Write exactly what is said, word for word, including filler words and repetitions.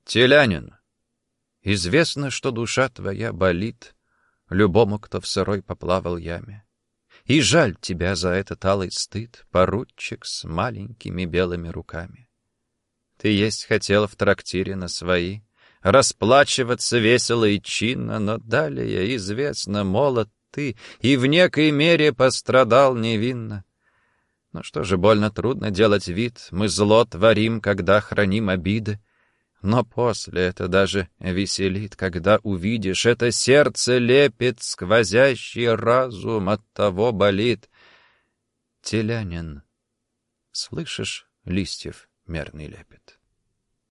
Телянин, известно, что душа твоя болит любому, кто в сырой поплавал яме. И жаль тебя за этот алый стыд, поручик с маленькими белыми руками. Ты есть хотел в трактире на свои расплачиваться весело и чинно, но далее, известно, молод ты и в некой мере пострадал невинно. Ну что же, больно трудно делать вид, мы зло творим, когда храним обиды. Но после это даже веселит, когда увидишь, это сердце лепит, сквозящий разум от того болит. Телянин, слышишь листьев мерный лепет?